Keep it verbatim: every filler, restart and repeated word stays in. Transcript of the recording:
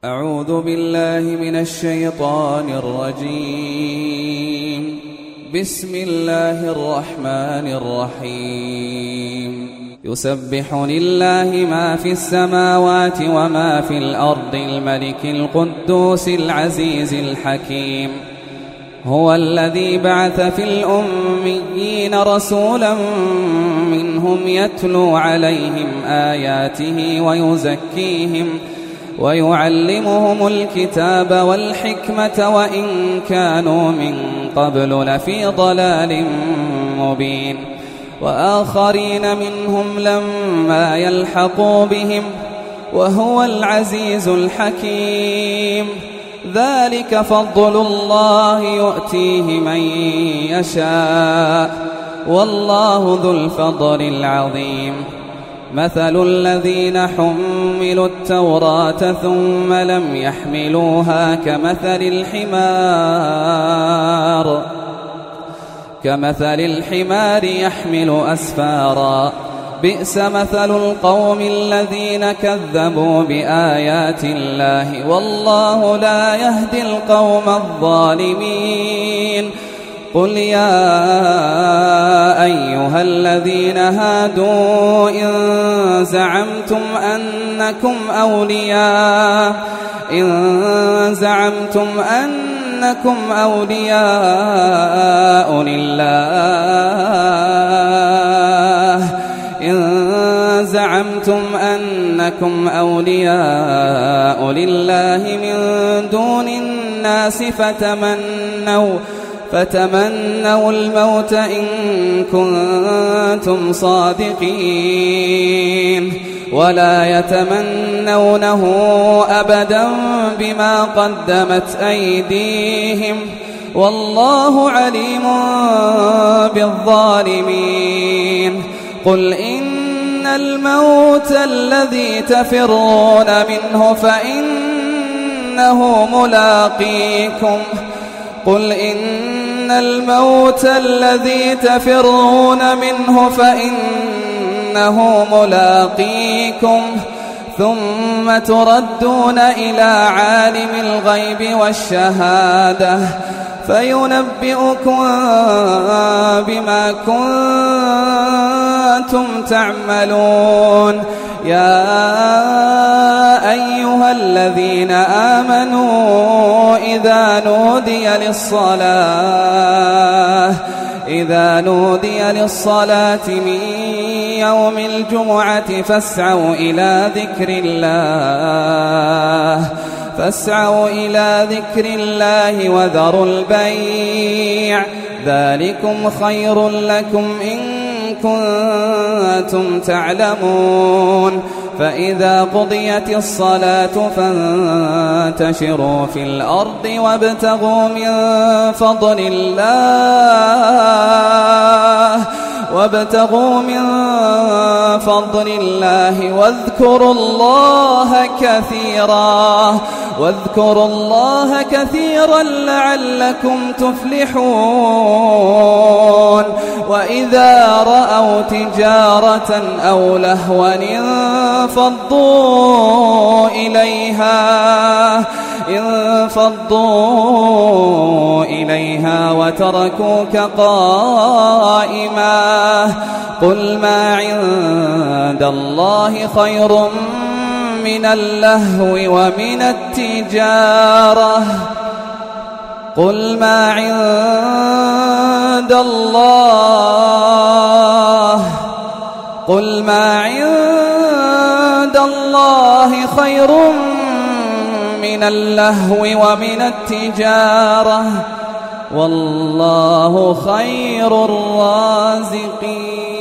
أعوذ بالله من الشيطان الرجيم. بسم الله الرحمن الرحيم. يسبح لله ما في السماوات وما في الأرض الملك القدوس العزيز الحكيم. هو الذي بعث في الأميين رسولا منهم يتلو عليهم آياته ويزكيهم ويعلمهم الكتاب والحكمة وإن كانوا من قبل لفي ضلال مبين، وآخرين منهم لما يلحقوا بهم وهو العزيز الحكيم. ذلك فضل الله يؤتيه من يشاء والله ذو الفضل العظيم. مثل الذين حملوا التوراة ثم لم يحملوها كمثل الحمار كمثل الحمار يحمل أسفارا. بئس مثل القوم الذين كذبوا بآيات الله والله لا يهدي القوم الظالمين. قل يا أيها الذين هادوا إن زعمتم أنكم أولياء إن زعمتم أنكم أولياء لله إن زعمتم أنكم أولياء لله من دون الناس فتمنوا فتمنوا الموت إن كنتم صادقين ولا يتمنونه أبدا بما قدمت أيديهم والله عليم بالظالمين. قل إن الموت الذي تفرون منه فإنه ملاقيكم قل إن الموت الذي تفرون منه فإنه ملاقيكم ثم تردون إلى عالم الغيب والشهادة فينبئكم بما كنتم تعملون. يا أيها الذين آمنوا إذا نودي للصلاة إذا نودي للصلاة من يوم الجمعة فاسعوا إلى ذكر الله فاسعوا إلى ذكر الله وذروا البيع ذلكم خير لكم إن كنتم تعلمون. فإذا قضيت الصلاة فانتشروا في الأرض وابتغوا من فضل الله وابتغوا من فضل الله واذكروا الله كثيرا واذكروا الله كثيرا لعلكم تفلحون. وإذا رأوا تجارة أو لهوا انفضوا إليها انفضوا إليها وتركوك قائما. قل ما عند الله خير من اللهو ومن التجارة قل ما عند الله قل ما عند الله خير من اللهو ومن التجارة والله خير الرازقين.